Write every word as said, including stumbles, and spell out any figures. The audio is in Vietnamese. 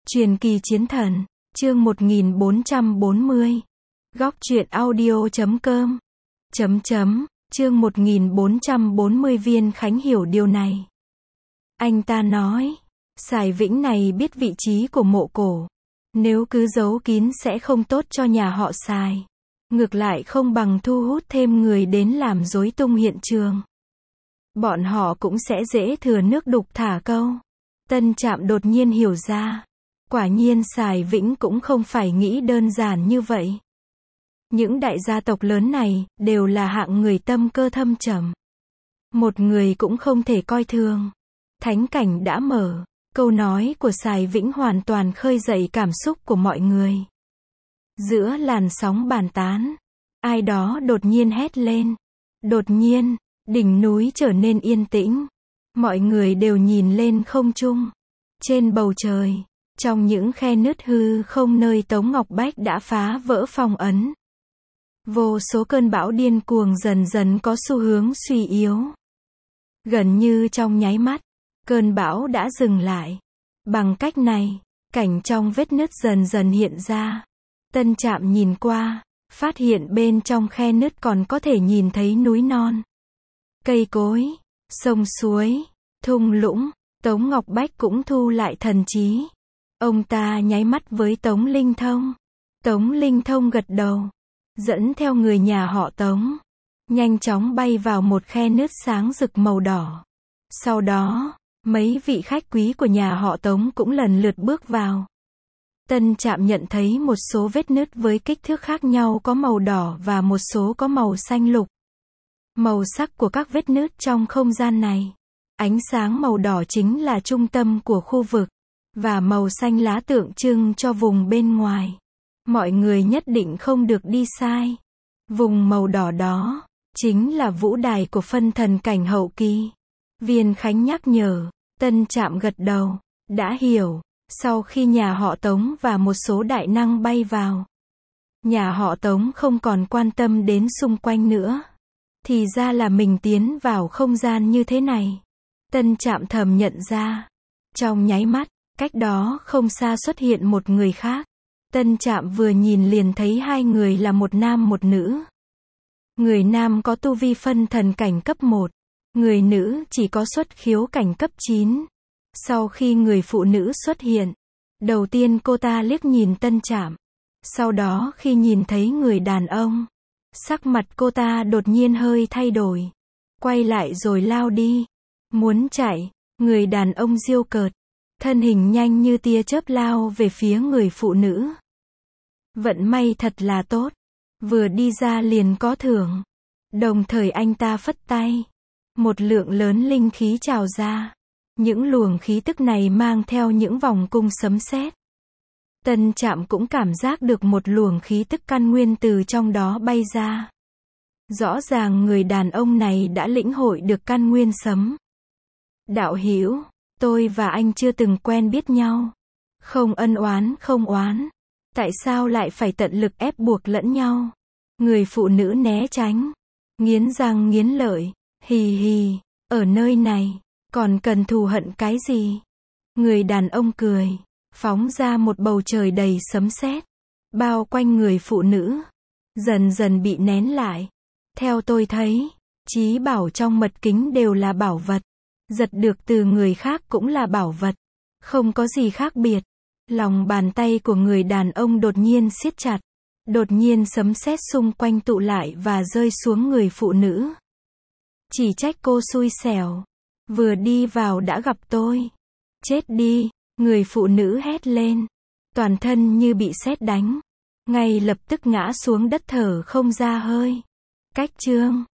Truyền kỳ chiến thần, chương một nghìn bốn trăm bốn mươi. Góc truyện audio chấm com. Chấm chấm, chương một nghìn bốn trăm bốn mươi Viên Khánh hiểu điều này. Anh ta nói, Sài Vĩnh này biết vị trí của mộ cổ. Nếu cứ giấu kín sẽ không tốt cho nhà họ Sài. Ngược lại không bằng thu hút thêm người đến làm rối tung hiện trường. Bọn họ cũng sẽ dễ thừa nước đục thả câu. Tân Trạm đột nhiên hiểu ra. Quả nhiên Sài Vĩnh cũng không phải nghĩ đơn giản như vậy. Những đại gia tộc lớn này, đều là hạng người tâm cơ thâm trầm. Một người cũng không thể coi thường. Thánh cảnh đã mở, câu nói của Sài Vĩnh hoàn toàn khơi dậy cảm xúc của mọi người. Giữa làn sóng bàn tán, ai đó đột nhiên hét lên. Đột nhiên, đỉnh núi trở nên yên tĩnh. Mọi người đều nhìn lên không trung. Trên bầu trời, trong những khe nứt hư không nơi Tống Ngọc Bách đã phá vỡ phong ấn. Vô số cơn bão điên cuồng dần dần có xu hướng suy yếu. Gần như trong nháy mắt, cơn bão đã dừng lại. Bằng cách này, cảnh trong vết nứt dần dần hiện ra. Tân Trạm nhìn qua, phát hiện bên trong khe nứt còn có thể nhìn thấy núi non, cây cối, sông suối, thung lũng. Tống Ngọc Bách cũng thu lại thần trí. Ông ta nháy mắt với Tống Linh Thông. Tống Linh Thông gật đầu, dẫn theo người nhà họ Tống, nhanh chóng bay vào một khe nứt sáng rực màu đỏ. Sau đó, mấy vị khách quý của nhà họ Tống cũng lần lượt bước vào. Tân Trạm nhận thấy một số vết nứt với kích thước khác nhau có màu đỏ và một số có màu xanh lục. Màu sắc của các vết nứt trong không gian này. Ánh sáng màu đỏ chính là trung tâm của khu vực, và màu xanh lá tượng trưng cho vùng bên ngoài. Mọi người nhất định không được đi sai. Vùng màu đỏ đó, chính là vũ đài của phân thần cảnh hậu kỳ. Viên Khánh nhắc nhở, Tân Trạm gật đầu, đã hiểu. Sau khi nhà họ Tống và một số đại năng bay vào, nhà họ Tống không còn quan tâm đến xung quanh nữa. Thì ra là mình tiến vào không gian như thế này. Tân Trạm thầm nhận ra. Trong nháy mắt, cách đó không xa xuất hiện một người khác. Tân Trạm vừa nhìn liền thấy hai người là một nam một nữ. Người nam có tu vi phân thần cảnh cấp một. Người nữ chỉ có xuất khiếu cảnh cấp chín. Sau khi người phụ nữ xuất hiện, đầu tiên cô ta liếc nhìn Tân Trạm. Sau đó khi nhìn thấy người đàn ông, sắc mặt cô ta đột nhiên hơi thay đổi. Quay lại rồi lao đi. Muốn chạy, người đàn ông giêu cợt. Thân hình nhanh như tia chớp lao về phía người phụ nữ. Vận may thật là tốt. Vừa đi ra liền có thưởng. Đồng thời anh ta phất tay. Một lượng lớn linh khí trào ra. Những luồng khí tức này mang theo những vòng cung sấm sét. Tân Trạm cũng cảm giác được một luồng khí tức căn nguyên từ trong đó bay ra. Rõ ràng người đàn ông này đã lĩnh hội được căn nguyên sấm. Đạo hữu, tôi và anh chưa từng quen biết nhau. Không ân oán không oán. Tại sao lại phải tận lực ép buộc lẫn nhau? Người phụ nữ né tránh. Nghiến răng nghiến lợi. Hì hì, ở nơi này, còn cần thù hận cái gì? Người đàn ông cười. Phóng ra một bầu trời đầy sấm sét. Bao quanh người phụ nữ. Dần dần bị nén lại. Theo tôi thấy, trí bảo trong mật kính đều là bảo vật. Giật được từ người khác cũng là bảo vật. Không có gì khác biệt. Lòng bàn tay của người đàn ông đột nhiên siết chặt. Đột nhiên sấm sét xung quanh tụ lại và rơi xuống người phụ nữ. Chỉ trách cô xui xẻo. Vừa đi vào đã gặp tôi. Chết đi, người phụ nữ hét lên. Toàn thân như bị sét đánh. Ngay lập tức ngã xuống đất thở không ra hơi. Cách chương.